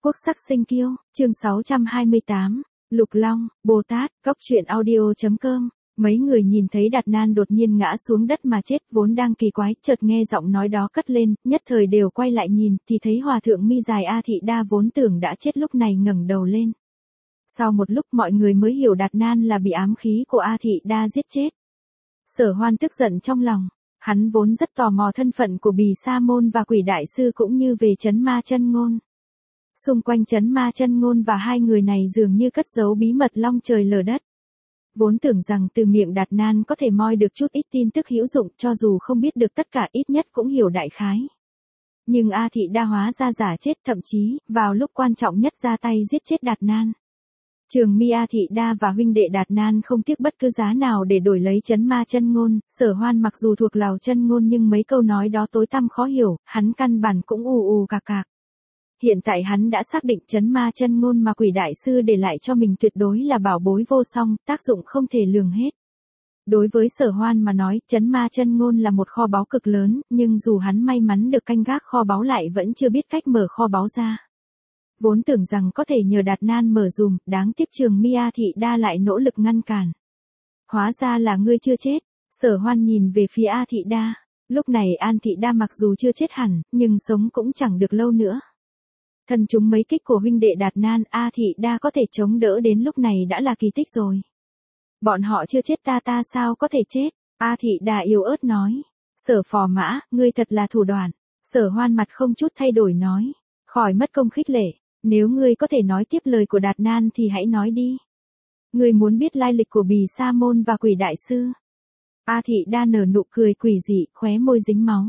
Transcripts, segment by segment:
Quốc sắc sinh kiêu, chương 628, Lục Long, Bồ Tát, Góc Truyện Audio.com. Mấy người nhìn thấy Đạt Nan đột nhiên ngã xuống đất mà chết, vốn đang kỳ quái, chợt nghe giọng nói đó cất lên, nhất thời đều quay lại nhìn, thì thấy hòa thượng mi dài A Thị Đa vốn tưởng đã chết lúc này ngẩng đầu lên. Sau một lúc mọi người mới hiểu Đạt Nan là bị ám khí của A Thị Đa giết chết. Sở Hoan tức giận trong lòng, hắn vốn rất tò mò thân phận của Bì Sa Môn và Quỷ Đại Sư cũng như về Trấn Ma Chân Ngôn. Xung quanh Trấn Ma Chân Ngôn và hai người này dường như cất giấu bí mật long trời lở đất. Vốn tưởng rằng từ miệng Đạt Nan có thể moi được chút ít tin tức hữu dụng, cho dù không biết được tất cả ít nhất cũng hiểu đại khái. Nhưng A Thị Đa hóa ra giả chết, thậm chí, vào lúc quan trọng nhất ra tay giết chết Đạt Nan. Trường mi A Thị Đa và huynh đệ Đạt Nan không tiếc bất cứ giá nào để đổi lấy Trấn Ma Chân Ngôn. Sở Hoan mặc dù thuộc lào chân ngôn nhưng mấy câu nói đó tối tăm khó hiểu, hắn căn bản cũng ù ù cạc cạc. Hiện tại hắn đã xác định Trấn Ma Chân Ngôn mà Quỷ Đại Sư để lại cho mình tuyệt đối là bảo bối vô song, tác dụng không thể lường hết. Đối với Sở Hoan mà nói, Trấn Ma Chân Ngôn là một kho báu cực lớn, nhưng dù hắn may mắn được canh gác kho báu lại vẫn chưa biết cách mở kho báu ra. Vốn tưởng rằng có thể nhờ Đạt Nan mở dùm, đáng tiếc Trường mi A Thị Đa lại nỗ lực ngăn cản. Hóa ra là ngươi chưa chết. Sở Hoan nhìn về phía A Thị Đa. Lúc này An Thị Đa mặc dù chưa chết hẳn, nhưng sống cũng chẳng được lâu nữa. Thân chúng mấy kích của huynh đệ Đạt Nan, A Thị Đa có thể chống đỡ đến lúc này đã là kỳ tích rồi. Bọn họ chưa chết, ta sao có thể chết? A Thị Đa yếu ớt nói. Sở Phò Mã, ngươi thật là thủ đoạn. Sở Hoan mặt không chút thay đổi nói. Khỏi mất công khích lệ. Nếu ngươi có thể nói tiếp lời của Đạt Nan thì hãy nói đi. Ngươi muốn biết lai lịch của Bì Sa Môn và Quỷ Đại Sư? A Thị Đa nở nụ cười quỷ dị, khóe môi dính máu.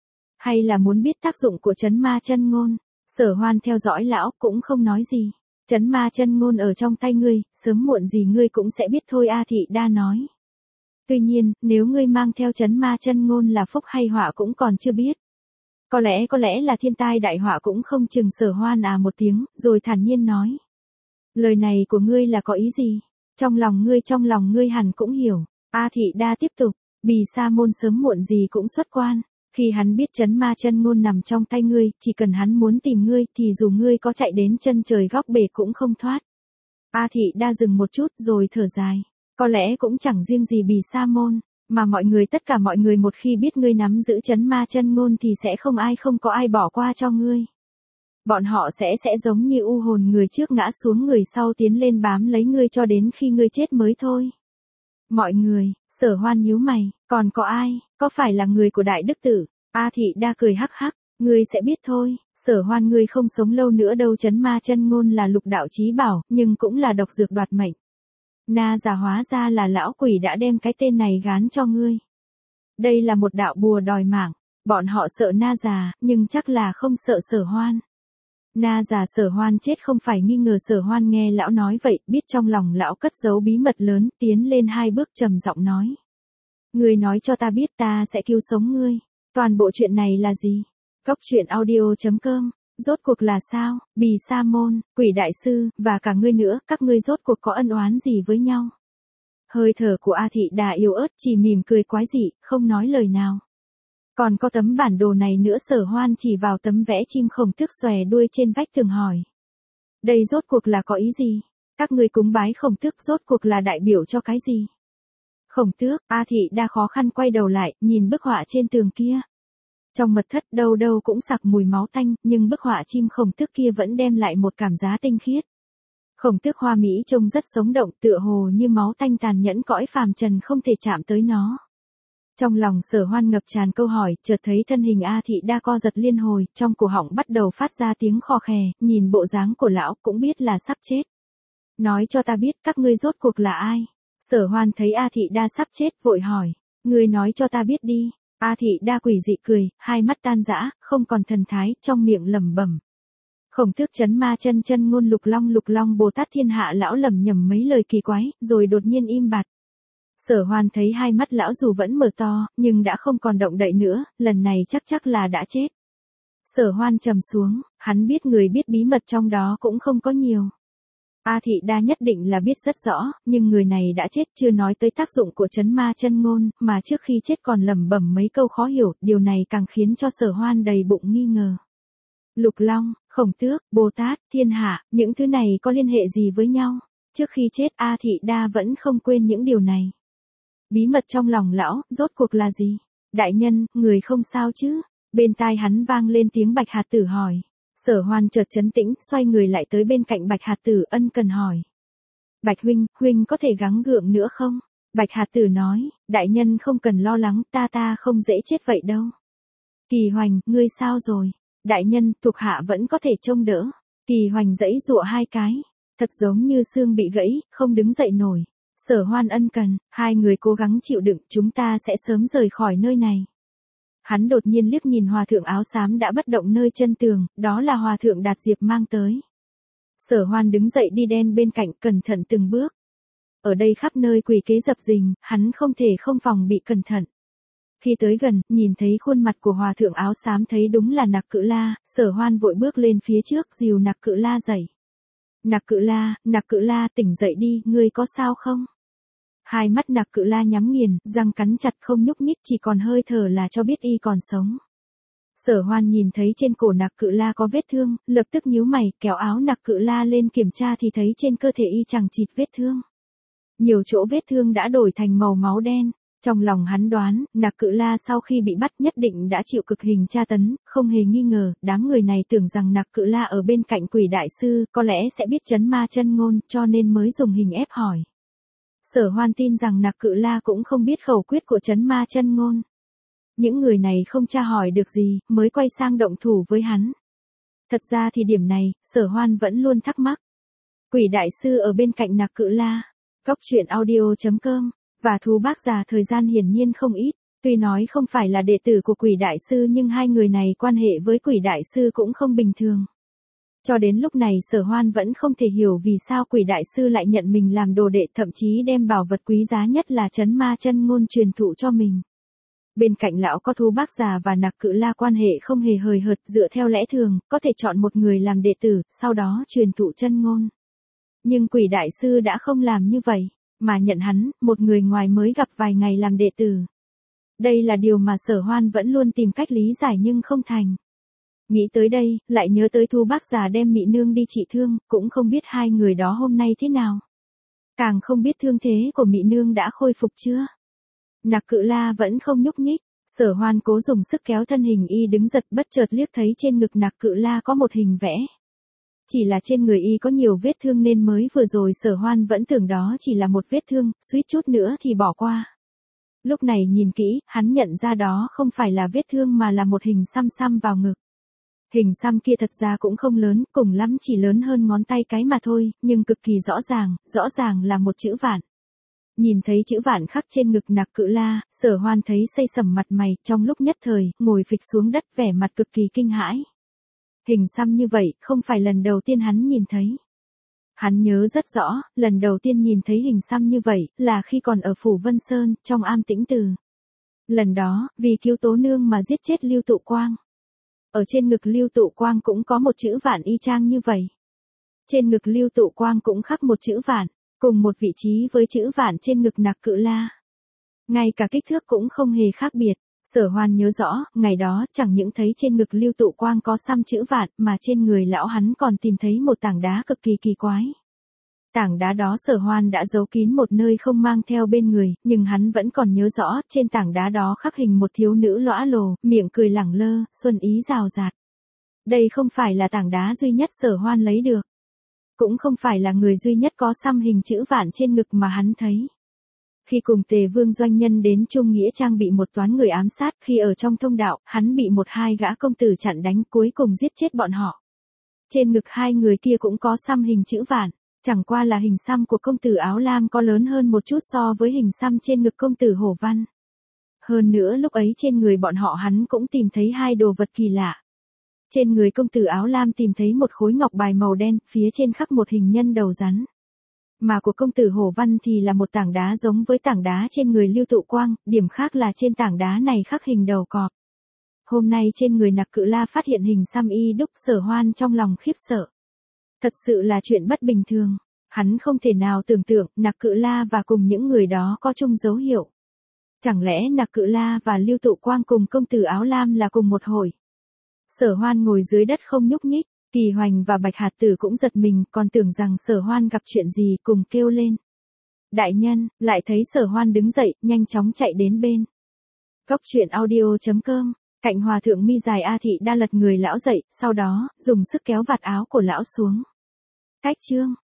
Hay là muốn biết tác dụng của Trấn Ma Chân Ngôn? Sở Hoan theo dõi lão cũng không nói gì. Trấn Ma Chân Ngôn ở trong tay ngươi, sớm muộn gì ngươi cũng sẽ biết thôi, A Thị Đa nói. Tuy nhiên, nếu ngươi mang theo Trấn Ma Chân Ngôn là phúc hay họa cũng còn chưa biết. Có lẽ là thiên tai đại họa cũng không chừng. Sở Hoan à một tiếng, rồi thản nhiên nói. Lời này của ngươi là có ý gì? Trong lòng ngươi hẳn cũng hiểu. A Thị Đa tiếp tục, Bì Sa Môn sớm muộn gì cũng xuất quan. Khi hắn biết Trấn Ma Chân Ngôn nằm trong tay ngươi, chỉ cần hắn muốn tìm ngươi thì dù ngươi có chạy đến chân trời góc bể cũng không thoát. A Thị Đa dừng một chút rồi thở dài. Có lẽ cũng chẳng riêng gì Bì Sa Môn, mà tất cả mọi người một khi biết ngươi nắm giữ Trấn Ma Chân Ngôn thì sẽ không có ai bỏ qua cho ngươi. Bọn họ sẽ giống như u hồn, người trước ngã xuống người sau tiến lên bám lấy ngươi cho đến khi ngươi chết mới thôi. Mọi người, Sở Hoan nhíu mày, còn có ai, có phải là người của Đại Đức Tử? A Thị Đa cười hắc hắc, ngươi sẽ biết thôi. Sở Hoan, ngươi không sống lâu nữa đâu. Trấn Ma Chân Ngôn là lục đạo chí bảo, nhưng cũng là độc dược đoạt mệnh. Na Già hóa ra là lão quỷ đã đem cái tên này gán cho ngươi. Đây là một đạo bùa đòi mạng. Bọn họ sợ Na Già, nhưng chắc là không sợ Sở Hoan. Na Già Sở Hoan chết không phải nghi ngờ. Sở Hoan nghe lão nói vậy, biết trong lòng lão cất giấu bí mật lớn, tiến lên hai bước trầm giọng nói. Ngươi nói cho ta biết, ta sẽ cứu sống ngươi. Toàn bộ chuyện này là gì? Góc Truyện Audio.com. Rốt cuộc là sao? Bì Sa Môn, Quỷ Đại Sư, và cả ngươi nữa, các ngươi rốt cuộc có ân oán gì với nhau? Hơi thở của A Thị Đà yếu ớt, chỉ mỉm cười quái dị, không nói lời nào. Còn có tấm bản đồ này nữa. Sở Hoan chỉ vào tấm vẽ chim Khổng Tước xòe đuôi trên vách tường hỏi. Đây rốt cuộc là có ý gì? Các ngươi cúng bái Khổng Tước rốt cuộc là đại biểu cho cái gì? Khổng Tước, A Thị Đa khó khăn quay đầu lại, nhìn bức họa trên tường kia. Trong mật thất đâu cũng sặc mùi máu tanh, nhưng bức họa chim Khổng Tước kia vẫn đem lại một cảm giác tinh khiết. Khổng Tước hoa mỹ trông rất sống động, tựa hồ như máu tanh tàn nhẫn cõi phàm trần không thể chạm tới nó. Trong lòng Sở Hoan ngập tràn câu hỏi, chợt thấy thân hình A Thị Đa co giật liên hồi, trong cổ họng bắt đầu phát ra tiếng khò khè, nhìn bộ dáng của lão cũng biết là sắp chết. Nói cho ta biết, các ngươi rốt cuộc là ai? Sở Hoan thấy A Thị Đa sắp chết, vội hỏi. Ngươi nói cho ta biết đi. A Thị Đa quỷ dị cười, hai mắt tan rã, không còn thần thái, trong miệng lẩm bẩm. Khổng Tước Trấn Ma Chân Ngôn Lục Long Bồ Tát Thiên Hạ. Lão lẩm nhẩm mấy lời kỳ quái, rồi đột nhiên im bặt. Sở Hoan thấy hai mắt lão dù vẫn mở to, nhưng đã không còn động đậy nữa, lần này chắc là đã chết. Sở Hoan trầm xuống, hắn biết người biết bí mật trong đó cũng không có nhiều. A Thị Đa nhất định là biết rất rõ, nhưng người này đã chết, chưa nói tới tác dụng của Trấn Ma Chân Ngôn, mà trước khi chết còn lẩm bẩm mấy câu khó hiểu, điều này càng khiến cho Sở Hoan đầy bụng nghi ngờ. Lục Long, Khổng Tước, Bồ Tát, Thiên Hạ, những thứ này có liên hệ gì với nhau? Trước khi chết A Thị Đa vẫn không quên những điều này. Bí mật trong lòng lão, rốt cuộc là gì? Đại nhân, người không sao chứ? Bên tai hắn vang lên tiếng Bạch Hạt Tử hỏi. Sở Hoan chợt trấn tĩnh, xoay người lại tới bên cạnh Bạch Hạt Tử ân cần hỏi. Bạch huynh, huynh có thể gắng gượng nữa không? Bạch Hạt Tử nói, đại nhân không cần lo lắng, ta không dễ chết vậy đâu. Kỳ Hoành, ngươi sao rồi? Đại nhân, thuộc hạ vẫn có thể trông đỡ. Kỳ Hoành giãy giụa hai cái, thật giống như xương bị gãy, không đứng dậy nổi. Sở Hoan ân cần, hai người cố gắng chịu đựng, chúng ta sẽ sớm rời khỏi nơi này. Hắn đột nhiên liếc nhìn hòa thượng áo xám đã bất động nơi chân tường, đó là hòa thượng Đạt Diệp mang tới. Sở Hoan đứng dậy đi đen bên cạnh, cẩn thận từng bước. Ở đây khắp nơi quỷ kế dập dình, hắn không thể không phòng bị cẩn thận. Khi tới gần, nhìn thấy khuôn mặt của hòa thượng áo xám thấy đúng là Nặc Cự La, Sở Hoan vội bước lên phía trước dìu Nặc Cự La dậy. Nặc Cự La tỉnh dậy đi, ngươi có sao không? Hai mắt Nặc Cự La nhắm nghiền, răng cắn chặt không nhúc nhích, chỉ còn hơi thở là cho biết y còn sống. Sở Hoan nhìn thấy trên cổ Nặc Cự La có vết thương, lập tức nhíu mày, kéo áo Nặc Cự La lên kiểm tra thì thấy trên cơ thể y chằng chịt vết thương. Nhiều chỗ vết thương đã đổi thành màu máu đen. Trong lòng hắn đoán, Nặc Cự La sau khi bị bắt nhất định đã chịu cực hình tra tấn, không hề nghi ngờ, đám người này tưởng rằng Nặc Cự La ở bên cạnh Quỷ đại sư, có lẽ sẽ biết trấn ma chân ngôn, cho nên mới dùng hình ép hỏi. Sở Hoan tin rằng Nặc Cự La cũng không biết khẩu quyết của trấn ma chân ngôn. Những người này không tra hỏi được gì, mới quay sang động thủ với hắn. Thật ra thì điểm này, Sở Hoan vẫn luôn thắc mắc. Quỷ đại sư ở bên cạnh Nặc Cự La. Góc truyện audio.com và Thú Bác Già thời gian hiển nhiên không ít, tuy nói không phải là đệ tử của Quỷ đại sư nhưng hai người này quan hệ với Quỷ đại sư cũng không bình thường. Cho đến lúc này Sở Hoan vẫn không thể hiểu vì sao Quỷ đại sư lại nhận mình làm đồ đệ, thậm chí đem bảo vật quý giá nhất là trấn ma chân ngôn truyền thụ cho mình. Bên cạnh lão có Thú Bác Già và Nặc Cự La quan hệ không hề hời hợt, dựa theo lẽ thường, có thể chọn một người làm đệ tử, sau đó truyền thụ chân ngôn. Nhưng Quỷ đại sư đã không làm như vậy, mà nhận hắn, một người ngoài mới gặp vài ngày làm đệ tử. Đây là điều mà Sở Hoan vẫn luôn tìm cách lý giải nhưng không thành. Nghĩ tới đây, lại nhớ tới Thú Bác Già đem Mị Nương đi trị thương, cũng không biết hai người đó hôm nay thế nào. Càng không biết thương thế của Mị Nương đã khôi phục chưa. Nặc Cự La vẫn không nhúc nhích, Sở Hoan cố dùng sức kéo thân hình y đứng giật, bất chợt liếc thấy trên ngực Nặc Cự La có một hình vẽ. Chỉ là trên người y có nhiều vết thương nên mới vừa rồi Sở Hoan vẫn tưởng đó chỉ là một vết thương, suýt chút nữa thì bỏ qua. Lúc này nhìn kỹ, hắn nhận ra đó không phải là vết thương mà là một hình xăm xăm vào ngực. Hình xăm kia thật ra cũng không lớn, cùng lắm chỉ lớn hơn ngón tay cái mà thôi, nhưng cực kỳ rõ ràng là một chữ Vạn. Nhìn thấy chữ Vạn khắc trên ngực Nặc Cự La, Sở Hoan thấy xây sẩm mặt mày, trong lúc nhất thời, ngồi phịch xuống đất vẻ mặt cực kỳ kinh hãi. Hình xăm như vậy, không phải lần đầu tiên hắn nhìn thấy. Hắn nhớ rất rõ, lần đầu tiên nhìn thấy hình xăm như vậy, là khi còn ở Phủ Vân Sơn, trong Am Tĩnh Từ. Lần đó, vì cứu Tố Nương mà giết chết Lưu Tụ Quang. Ở trên ngực Lưu Tụ Quang cũng có một chữ Vạn y chang như vậy. Trên ngực Lưu Tụ Quang cũng khắc một chữ Vạn, cùng một vị trí với chữ Vạn trên ngực Nặc Cự La. Ngay cả kích thước cũng không hề khác biệt. Sở Hoan nhớ rõ, ngày đó chẳng những thấy trên ngực Lưu Tụ Quang có xăm chữ Vạn, mà trên người lão hắn còn tìm thấy một tảng đá cực kỳ kỳ quái. Tảng đá đó Sở Hoan đã giấu kín một nơi không mang theo bên người, nhưng hắn vẫn còn nhớ rõ, trên tảng đá đó khắc hình một thiếu nữ lõa lồ, miệng cười lẳng lơ, xuân ý rào rạt. Đây không phải là tảng đá duy nhất Sở Hoan lấy được. Cũng không phải là người duy nhất có xăm hình chữ Vạn trên ngực mà hắn thấy. Khi cùng Tề Vương doanh nhân đến Trung Nghĩa Trang bị một toán người ám sát, khi ở trong thông đạo, hắn bị một hai gã công tử chặn đánh, cuối cùng giết chết bọn họ. Trên ngực hai người kia cũng có xăm hình chữ Vạn, chẳng qua là hình xăm của công tử áo lam có lớn hơn một chút so với hình xăm trên ngực công tử Hổ Văn. Hơn nữa lúc ấy trên người bọn họ hắn cũng tìm thấy hai đồ vật kỳ lạ. Trên người công tử áo lam tìm thấy một khối ngọc bài màu đen, phía trên khắc một hình nhân đầu rắn. Mà của công tử Hổ Văn thì là một tảng đá giống với tảng đá trên người Lưu Tụ Quang, điểm khác là trên tảng đá này khắc hình đầu cọp. Hôm nay trên người Nặc Cự La phát hiện hình xăm y đúc, Sở Hoan trong lòng khiếp sợ. Thật sự là chuyện bất bình thường, hắn không thể nào tưởng tượng Nặc Cự La và cùng những người đó có chung dấu hiệu. Chẳng lẽ Nặc Cự La và Lưu Tụ Quang cùng công tử áo lam là cùng một hội? Sở Hoan ngồi dưới đất không nhúc nhích, Kỳ Hoành và Bạch Hạt Tử cũng giật mình, còn tưởng rằng Sở Hoan gặp chuyện gì, cùng kêu lên. Đại nhân, lại thấy Sở Hoan đứng dậy, nhanh chóng chạy đến bên. Cốc truyện audio.com, cạnh hòa thượng mi dài A Thị đa lật người lão dậy, sau đó, dùng sức kéo vạt áo của lão xuống. Cách chương.